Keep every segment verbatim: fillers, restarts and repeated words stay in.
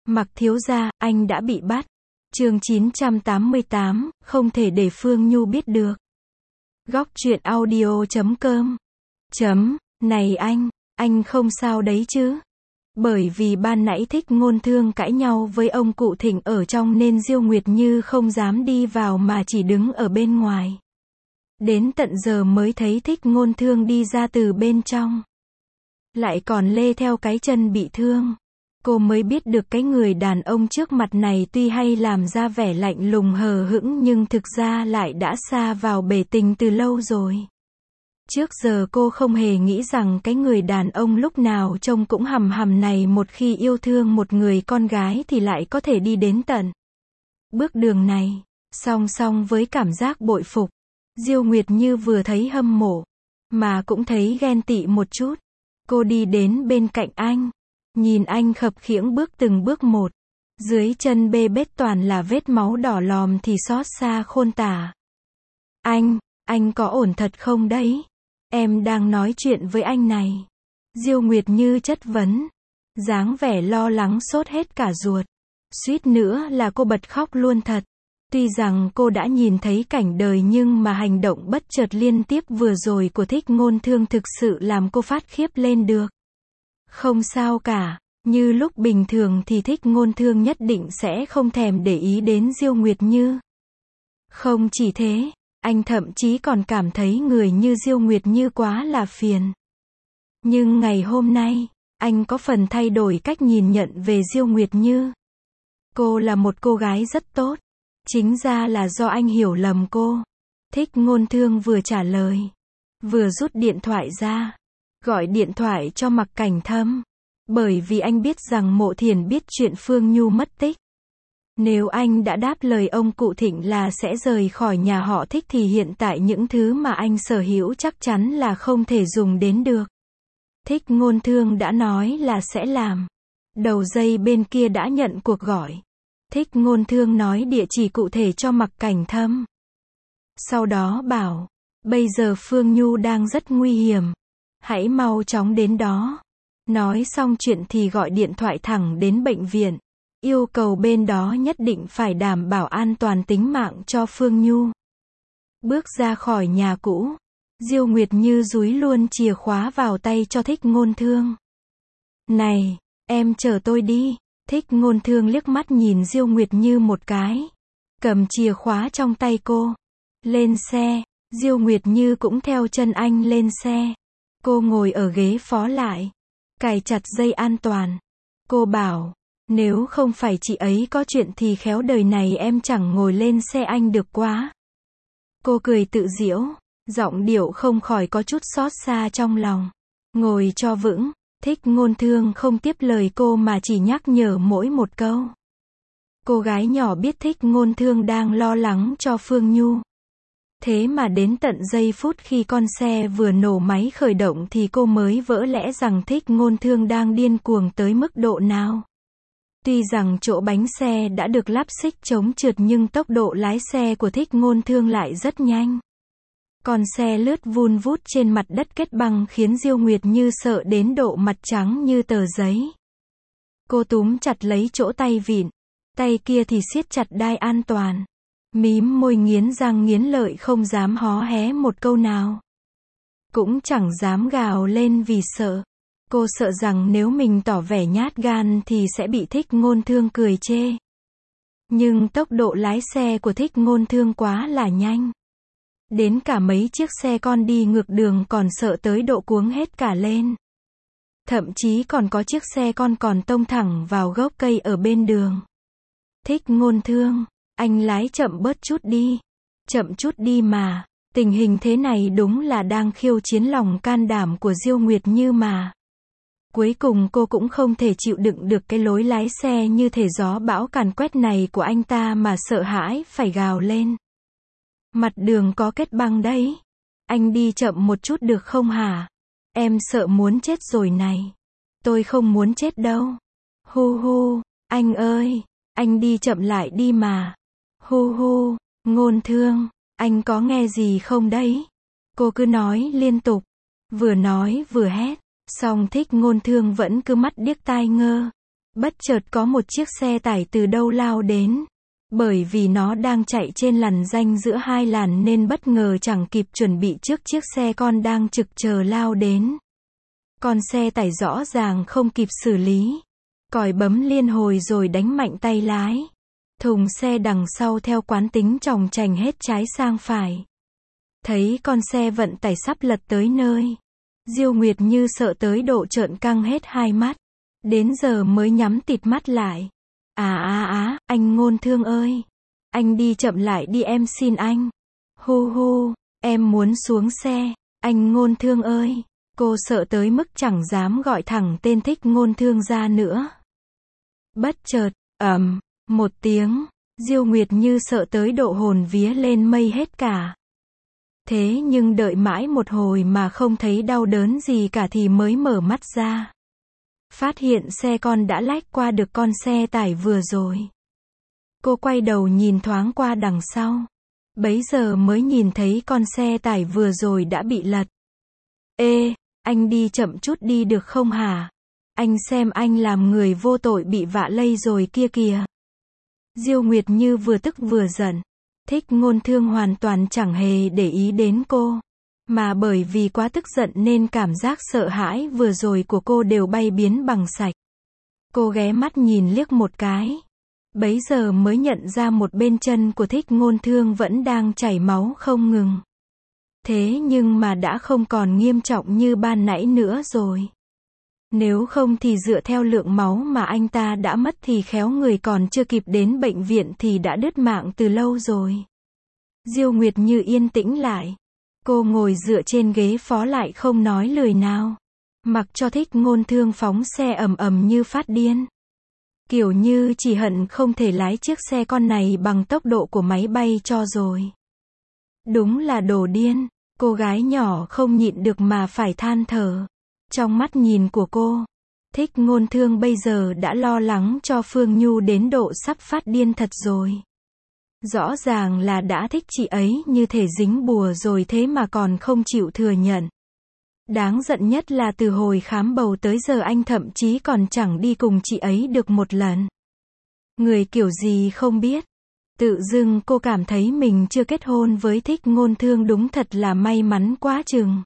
Mặc thiếu gia, anh đã bị bắt. Chương chín trăm tám mươi tám, không thể để Phương Nhu biết được. Góc truyện audio chấm com. Chấm, này anh, anh không sao đấy chứ? Bởi vì ban nãy Thích Ngôn Thương cãi nhau với ông cụ Thịnh ở trong nên Diêu Nguyệt Như không dám đi vào mà chỉ đứng ở bên ngoài. Đến tận giờ mới thấy Thích Ngôn Thương đi ra từ bên trong. Lại còn lê theo cái chân bị thương. Cô mới biết được cái người đàn ông trước mặt này tuy hay làm ra vẻ lạnh lùng hờ hững nhưng thực ra lại đã sa vào bể tình từ lâu rồi. Trước giờ cô không hề nghĩ rằng cái người đàn ông lúc nào trông cũng hầm hầm này một khi yêu thương một người con gái thì lại có thể đi đến tận bước đường này. Song song với cảm giác bội phục, Diêu Nguyệt Như vừa thấy hâm mộ, mà cũng thấy ghen tị một chút. Cô đi đến bên cạnh anh, nhìn anh khập khiễng bước từng bước một. Dưới chân bê bết toàn là vết máu đỏ lòm thì xót xa khôn tả. Anh, anh có ổn thật không đấy? Em đang nói chuyện với anh này. Diêu Nguyệt Như chất vấn, dáng vẻ lo lắng sốt hết cả ruột. Suýt nữa là cô bật khóc luôn thật. Tuy rằng cô đã nhìn thấy cảnh đời nhưng mà hành động bất chợt liên tiếp vừa rồi của Thích Ngôn Thương thực sự làm cô phát khiếp lên được. Không sao cả, như lúc bình thường thì Thích Ngôn Thương nhất định sẽ không thèm để ý đến Diêu Nguyệt Như. Không chỉ thế, anh thậm chí còn cảm thấy người như Diêu Nguyệt Như quá là phiền. Nhưng ngày hôm nay, anh có phần thay đổi cách nhìn nhận về Diêu Nguyệt Như. Cô là một cô gái rất tốt. Chính ra là do anh hiểu lầm cô. Thích Ngôn Thương vừa trả lời, vừa rút điện thoại ra, gọi điện thoại cho Mặc Cảnh Thâm. Bởi vì anh biết rằng Mộ Thiền biết chuyện Phương Nhu mất tích. Nếu anh đã đáp lời ông cụ Thịnh là sẽ rời khỏi nhà họ Thích thì hiện tại những thứ mà anh sở hữu chắc chắn là không thể dùng đến được. Thích Ngôn Thương đã nói là sẽ làm. Đầu dây bên kia đã nhận cuộc gọi. Thích Ngôn Thương nói địa chỉ cụ thể cho Mặc Cảnh Thâm. Sau đó bảo, bây giờ Phương Nhu đang rất nguy hiểm. Hãy mau chóng đến đó. Nói xong chuyện thì gọi điện thoại thẳng đến bệnh viện. Yêu cầu bên đó nhất định phải đảm bảo an toàn tính mạng cho Phương Nhu. Bước ra khỏi nhà cũ, Diêu Nguyệt Như dúi luôn chìa khóa vào tay cho Thích Ngôn Thương. Này, em chờ tôi đi. Thích Ngôn Thương liếc mắt nhìn Diêu Nguyệt Như một cái, cầm chìa khóa trong tay cô. Lên xe, Diêu Nguyệt Như cũng theo chân anh lên xe. Cô ngồi ở ghế phó lại, cài chặt dây an toàn. Cô bảo, nếu không phải chị ấy có chuyện thì khéo đời này em chẳng ngồi lên xe anh được quá. Cô cười tự giễu, giọng điệu không khỏi có chút xót xa trong lòng. Ngồi cho vững. Thích Ngôn Thương không tiếp lời cô mà chỉ nhắc nhở mỗi một câu. Cô gái nhỏ biết Thích Ngôn Thương đang lo lắng cho Phương Nhu. Thế mà đến tận giây phút khi con xe vừa nổ máy khởi động thì cô mới vỡ lẽ rằng Thích Ngôn Thương đang điên cuồng tới mức độ nào. Tuy rằng chỗ bánh xe đã được lắp xích chống trượt nhưng tốc độ lái xe của Thích Ngôn Thương lại rất nhanh. Con xe lướt vun vút trên mặt đất kết băng khiến Diêu Nguyệt Như sợ đến độ mặt trắng như tờ giấy. Cô túm chặt lấy chỗ tay vịn, tay kia thì siết chặt đai an toàn. Mím môi nghiến răng nghiến lợi không dám hó hé một câu nào. Cũng chẳng dám gào lên vì sợ. Cô sợ rằng nếu mình tỏ vẻ nhát gan thì sẽ bị Thích Ngôn Thương cười chê. Nhưng tốc độ lái xe của Thích Ngôn Thương quá là nhanh. Đến cả mấy chiếc xe con đi ngược đường còn sợ tới độ cuống hết cả lên. Thậm chí còn có chiếc xe con còn tông thẳng vào gốc cây ở bên đường. Thích Ngôn Thương, anh lái chậm bớt chút đi. Chậm chút đi mà. Tình hình thế này đúng là đang khiêu chiến lòng can đảm của Diêu Nguyệt Như mà. Cuối cùng cô cũng không thể chịu đựng được cái lối lái xe như thể gió bão càn quét này của anh ta mà sợ hãi phải gào lên. Mặt đường có kết băng đấy. Anh đi chậm một chút được không hả? Em sợ muốn chết rồi này. Tôi không muốn chết đâu. Hu hu, anh ơi, anh đi chậm lại đi mà. Hu hu, Ngôn Thương, anh có nghe gì không đấy? Cô cứ nói liên tục, vừa nói vừa hét, song Thích Ngôn Thương vẫn cứ mắt điếc tai ngơ. Bất chợt có một chiếc xe tải từ đâu lao đến. Bởi vì nó đang chạy trên làn ranh giữa hai làn nên bất ngờ chẳng kịp chuẩn bị trước chiếc xe con đang trực chờ lao đến. Con xe tải rõ ràng không kịp xử lý. Còi bấm liên hồi rồi đánh mạnh tay lái. Thùng xe đằng sau theo quán tính chòng chành hết trái sang phải. Thấy con xe vận tải sắp lật tới nơi. Diêu Nguyệt Như sợ tới độ trợn căng hết hai mắt. Đến giờ mới nhắm tịt mắt lại. À à á, anh Ngôn Thương ơi. Anh đi chậm lại đi em xin anh. Hu hu, em muốn xuống xe. Anh Ngôn Thương ơi. Cô sợ tới mức chẳng dám gọi thẳng tên Thích Ngôn Thương ra nữa. Bất chợt, ầm, một tiếng, Diêu Nguyệt Như sợ tới độ hồn vía lên mây hết cả. Thế nhưng đợi mãi một hồi mà không thấy đau đớn gì cả thì mới mở mắt ra. Phát hiện xe con đã lách qua được con xe tải vừa rồi. Cô quay đầu nhìn thoáng qua đằng sau. Bấy giờ mới nhìn thấy con xe tải vừa rồi đã bị lật. Ê, anh đi chậm chút đi được không hả? Anh xem anh làm người vô tội bị vạ lây rồi kia kìa. Diêu Nguyệt Như vừa tức vừa giận. Thích Ngôn Thương hoàn toàn chẳng hề để ý đến cô. Mà bởi vì quá tức giận nên cảm giác sợ hãi vừa rồi của cô đều bay biến bằng sạch. Cô ghé mắt nhìn liếc một cái. Bấy giờ mới nhận ra một bên chân của Thích Ngôn Thương vẫn đang chảy máu không ngừng. Thế nhưng mà đã không còn nghiêm trọng như ban nãy nữa rồi. Nếu không thì dựa theo lượng máu mà anh ta đã mất thì khéo người còn chưa kịp đến bệnh viện thì đã đứt mạng từ lâu rồi. Diêu Nguyệt Như yên tĩnh lại. Cô ngồi dựa trên ghế phó lại không nói lời nào. Mặc cho Thích Ngôn Thương phóng xe ầm ầm như phát điên. Kiểu như chỉ hận không thể lái chiếc xe con này bằng tốc độ của máy bay cho rồi. Đúng là đồ điên. Cô gái nhỏ không nhịn được mà phải than thở. Trong mắt nhìn của cô, Thích Ngôn Thương bây giờ đã lo lắng cho Phương Nhu đến độ sắp phát điên thật rồi. Rõ ràng là đã thích chị ấy như thể dính bùa rồi thế mà còn không chịu thừa nhận. Đáng giận nhất là từ hồi khám bầu tới giờ anh thậm chí còn chẳng đi cùng chị ấy được một lần. Người kiểu gì không biết. Tự dưng cô cảm thấy mình chưa kết hôn với Thích Ngôn Thương đúng thật là may mắn quá chừng.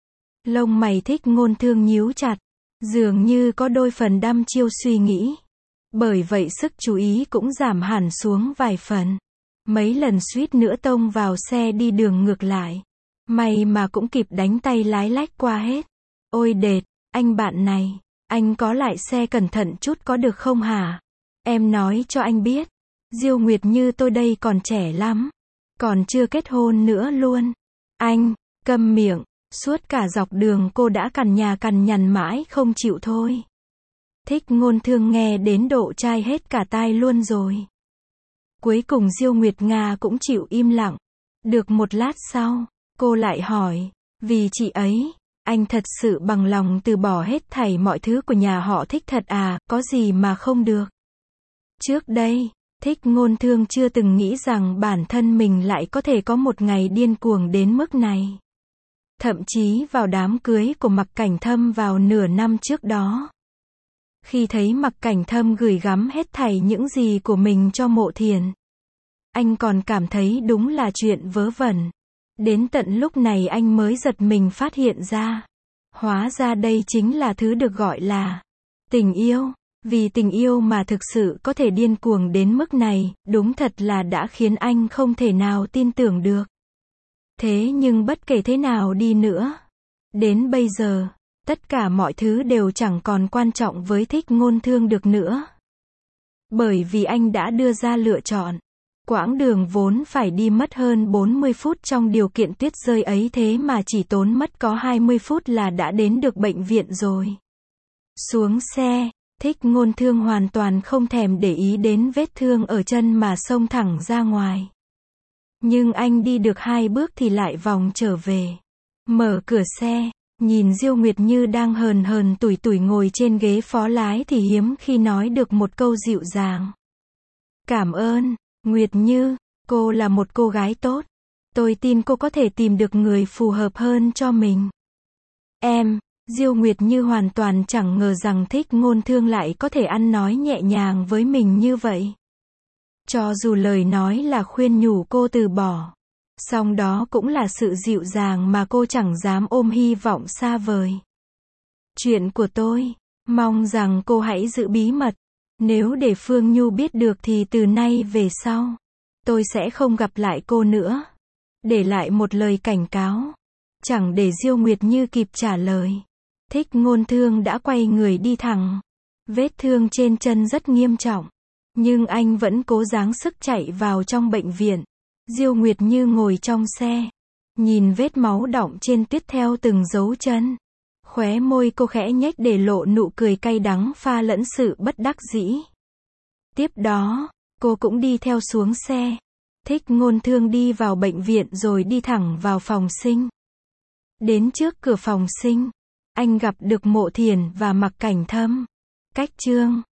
Lông mày Thích Ngôn Thương nhíu chặt. Dường như có đôi phần đăm chiêu suy nghĩ. Bởi vậy sức chú ý cũng giảm hẳn xuống vài phần. Mấy lần suýt nữa tông vào xe đi đường ngược lại. May mà cũng kịp đánh tay lái lách qua hết. Ôi đệt, anh bạn này, anh có lại xe cẩn thận chút có được không hả? Em nói cho anh biết. Diêu Nguyệt Như tôi đây còn trẻ lắm. Còn chưa kết hôn nữa luôn. Anh, câm miệng. Suốt cả dọc đường cô đã cằn nhà cằn nhằn mãi không chịu thôi. Thích Ngôn Thương nghe đến độ chai hết cả tai luôn rồi. Cuối cùng Diêu Nguyệt Nga cũng chịu im lặng. Được một lát sau, cô lại hỏi, vì chị ấy, anh thật sự bằng lòng từ bỏ hết thảy mọi thứ của nhà họ Thích thật à, có gì mà không được. Trước đây, Thích Ngôn Thương chưa từng nghĩ rằng bản thân mình lại có thể có một ngày điên cuồng đến mức này. Thậm chí vào đám cưới của Mạc Cảnh Thâm vào nửa năm trước đó. Khi thấy Mạc Cảnh Thâm gửi gắm hết thảy những gì của mình cho Mộ Thiền. Anh còn cảm thấy đúng là chuyện vớ vẩn. Đến tận lúc này anh mới giật mình phát hiện ra. Hóa ra đây chính là thứ được gọi là tình yêu. Vì tình yêu mà thực sự có thể điên cuồng đến mức này, đúng thật là đã khiến anh không thể nào tin tưởng được. Thế nhưng bất kể thế nào đi nữa, đến bây giờ, tất cả mọi thứ đều chẳng còn quan trọng với Thích Ngôn Thương được nữa. Bởi vì anh đã đưa ra lựa chọn. Quãng đường vốn phải đi mất hơn bốn mươi phút trong điều kiện tuyết rơi ấy thế mà chỉ tốn mất có hai mươi phút là đã đến được bệnh viện rồi. Xuống xe, Thích Ngôn Thương hoàn toàn không thèm để ý đến vết thương ở chân mà xông thẳng ra ngoài. Nhưng anh đi được hai bước thì lại vòng trở về. Mở cửa xe, nhìn Diêu Nguyệt Như đang hờn hờn tủi tủi ngồi trên ghế phó lái thì hiếm khi nói được một câu dịu dàng. Cảm ơn, Nguyệt Như, cô là một cô gái tốt. Tôi tin cô có thể tìm được người phù hợp hơn cho mình. Em, Diêu Nguyệt Như hoàn toàn chẳng ngờ rằng Thích Ngôn Thương lại có thể ăn nói nhẹ nhàng với mình như vậy. Cho dù lời nói là khuyên nhủ cô từ bỏ, song đó cũng là sự dịu dàng mà cô chẳng dám ôm hy vọng xa vời. Chuyện của tôi, mong rằng cô hãy giữ bí mật. Nếu để Phương Nhu biết được thì từ nay về sau, tôi sẽ không gặp lại cô nữa. Để lại một lời cảnh cáo. Chẳng để Diêu Nguyệt Như kịp trả lời, Thích Ngôn Thương đã quay người đi thẳng. Vết thương trên chân rất nghiêm trọng, nhưng anh vẫn cố gắng sức chạy vào trong bệnh viện. Diêu Nguyệt Như ngồi trong xe, nhìn vết máu đọng trên tuyết theo từng dấu chân. Khóe môi cô khẽ nhếch để lộ nụ cười cay đắng pha lẫn sự bất đắc dĩ. Tiếp đó, cô cũng đi theo xuống xe. Thích Ngôn Thương đi vào bệnh viện rồi đi thẳng vào phòng sinh. Đến trước cửa phòng sinh, anh gặp được Mộ Thiển và Mạc Cảnh Thâm. Cách chương